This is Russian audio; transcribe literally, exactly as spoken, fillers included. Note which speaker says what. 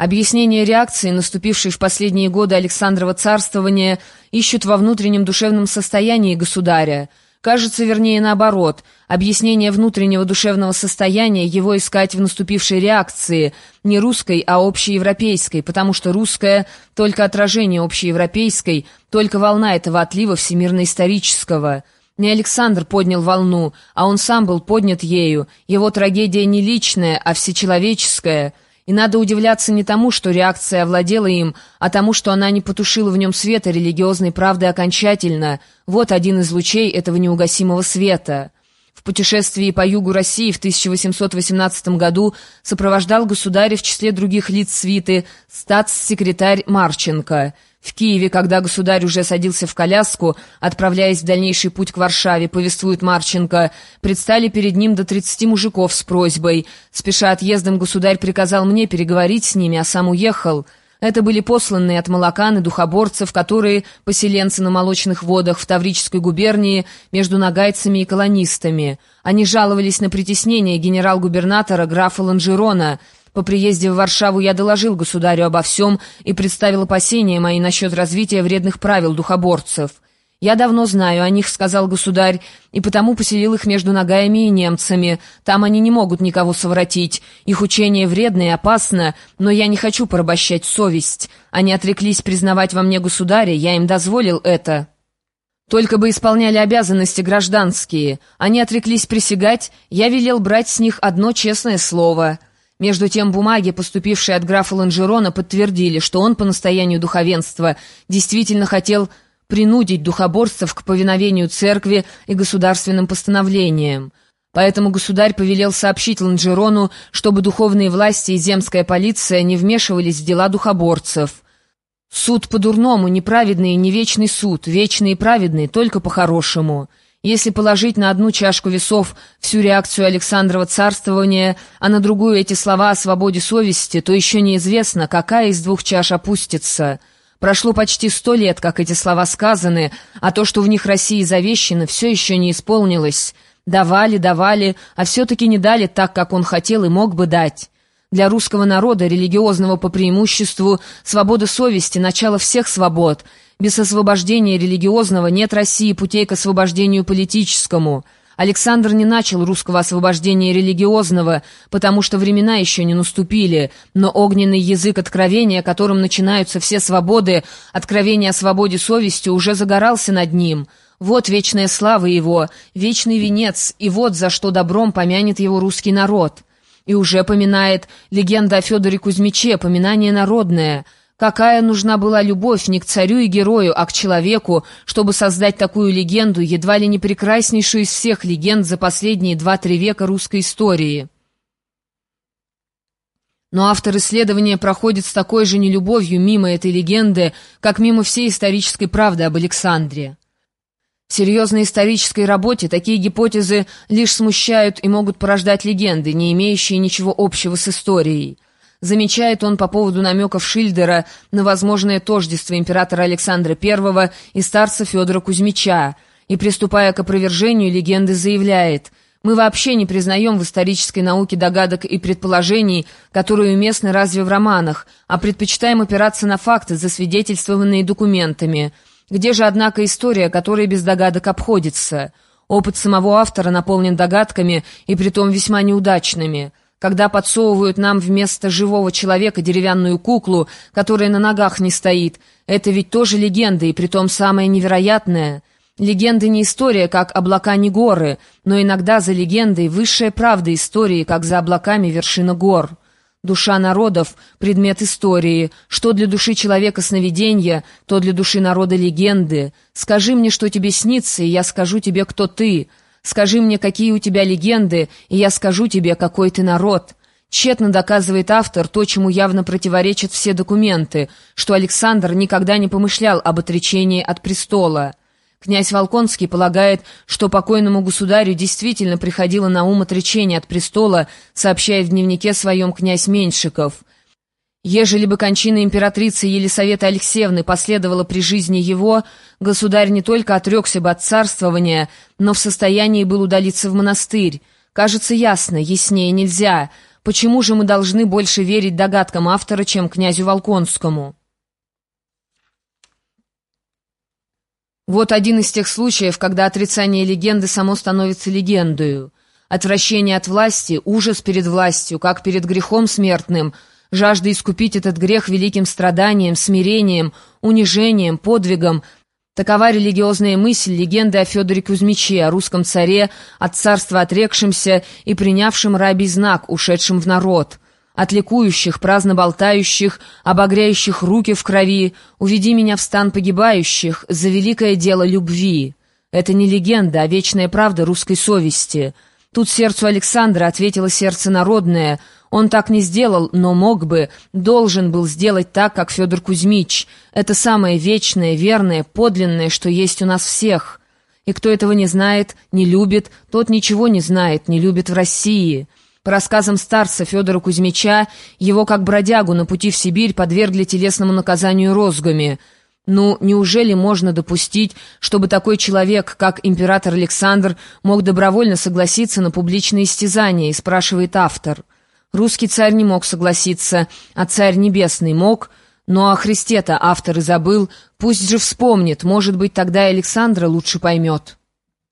Speaker 1: Объяснение реакции, наступившей в последние годы Александрова царствования, ищут во внутреннем душевном состоянии государя. Кажется, вернее, наоборот. Объяснение внутреннего душевного состояния его искать в наступившей реакции, не русской, а общеевропейской, потому что русская — только отражение общеевропейской, только волна этого отлива всемирно-исторического. Не Александр поднял волну, а он сам был поднят ею. Его трагедия не личная, а всечеловеческая. И надо удивляться не тому, что реакция овладела им, а тому, что она не потушила в нем света религиозной правды окончательно. Вот один из лучей этого неугасимого света. В путешествии по югу России в тысяча восемьсот восемнадцатом году сопровождал государя в числе других лиц свиты статс-секретарь Марченко. В Киеве, когда государь уже садился в коляску, отправляясь в дальнейший путь к Варшаве, повествует Марченко, предстали перед ним до тридцати мужиков с просьбой. Спеша отъездом, государь приказал мне переговорить с ними, а сам уехал. Это были посланные от молокан и духоборцев, которые поселенцы на молочных водах в Таврической губернии между нагайцами и колонистами. Они жаловались на притеснение генерал-губернатора графа Ланжерона. По приезде в Варшаву я доложил государю обо всем и представил опасения мои насчет развития вредных правил духоборцев. «Я давно знаю о них», — сказал государь, «и потому поселил их между нагаями и немцами. Там они не могут никого совратить. Их учение вредно и опасно, но я не хочу порабощать совесть. Они отреклись признавать во мне государя, я им дозволил это. Только бы исполняли обязанности гражданские. Они отреклись присягать, я велел брать с них одно честное слово». Между тем бумаги, поступившие от графа Ланжерона, подтвердили, что он по настоянию духовенства действительно хотел принудить духоборцев к повиновению церкви и государственным постановлениям. Поэтому государь повелел сообщить Ланжерону, чтобы духовные власти и земская полиция не вмешивались в дела духоборцев. Суд по-дурному, неправедный и не вечный суд, вечный и праведный только по-хорошему. Если положить на одну чашку весов всю реакцию Александрова царствования, а на другую эти слова о свободе совести, то еще неизвестно, какая из двух чаш опустится. Прошло почти сто лет, как эти слова сказаны, а то, что в них России завещено, все еще не исполнилось. Давали, давали, а все-таки не дали так, как он хотел и мог бы дать. Для русского народа, религиозного по преимуществу, свобода совести – начало всех свобод. Без освобождения религиозного нет России путей к освобождению политическому. Александр не начал русского освобождения религиозного, потому что времена еще не наступили, но огненный язык откровения, которым начинаются все свободы, откровение о свободе совести, уже загорался над ним. Вот вечная слава его, вечный венец, и вот за что добром помянет его русский народ. И уже поминает легенда о Федоре Кузьмиче, поминание народное. Какая нужна была любовь не к царю и герою, а к человеку, чтобы создать такую легенду, едва ли не прекраснейшую из всех легенд за последние два-три века русской истории. Но автор исследования проходит с такой же нелюбовью мимо этой легенды, как мимо всей исторической правды об Александре. В серьезной исторической работе такие гипотезы лишь смущают и могут порождать легенды, не имеющие ничего общего с историей. Замечает он по поводу намеков Шильдера на возможное тождество императора Александра Первого и старца Федора Кузьмича, и, приступая к опровержению легенды, заявляет: «Мы вообще не признаем в исторической науке догадок и предположений, которые уместны разве в романах, а предпочитаем опираться на факты, засвидетельствованные документами. Где же, однако, история, которая без догадок обходится? Опыт самого автора наполнен догадками, и притом весьма неудачными. Когда подсовывают нам вместо живого человека деревянную куклу, которая на ногах не стоит, это ведь тоже легенда, и притом самая невероятная. Легенды не история, как облака не горы, но иногда за легендой высшая правда истории, как за облаками вершина гор. Душа народов — предмет истории. Что для души человека сновиденья, то для души народа легенды. Скажи мне, что тебе снится, и я скажу тебе, кто ты. Скажи мне, какие у тебя легенды, и я скажу тебе, какой ты народ». Тщетно доказывает автор то, чему явно противоречат все документы, что Александр никогда не помышлял об отречении от престола. Князь Волконский полагает, что покойному государю действительно приходило на ум отречение от престола, сообщая в дневнике своем князь Меньшиков. Ежели бы кончина императрицы Елисаветы Алексеевны последовала при жизни его, государь не только отрекся бы от царствования, но в состоянии был удалиться в монастырь. Кажется ясно, яснее нельзя. Почему же мы должны больше верить догадкам автора, чем князю Волконскому? Вот один из тех случаев, когда отрицание легенды само становится легендою. Отвращение от власти, ужас перед властью, как перед грехом смертным, жажда искупить этот грех великим страданием, смирением, унижением, подвигом — такова религиозная мысль легенды о Федоре Кузьмиче, о русском царе, от царства отрекшемся и принявшем рабий знак, ушедшем в народ. От ликующих, праздно болтающих, обогряющих руки в крови, уведи меня в стан погибающих за великое дело любви. Это не легенда, а вечная правда русской совести. Тут сердцу Александра ответило сердце народное. Он так не сделал, но мог бы, должен был сделать так, как Федор Кузьмич. Это самое вечное, верное, подлинное, что есть у нас всех. И кто этого не знает, не любит, тот ничего не знает, не любит в России. По рассказам старца Федора Кузьмича, его как бродягу на пути в Сибирь подвергли телесному наказанию розгами. Ну, неужели можно допустить, чтобы такой человек, как император Александр, мог добровольно согласиться на публичные истязания, и спрашивает автор. Русский царь не мог согласиться, а царь небесный мог, но о Христе-то автор и забыл, пусть же вспомнит, может быть, тогда и Александра лучше поймет.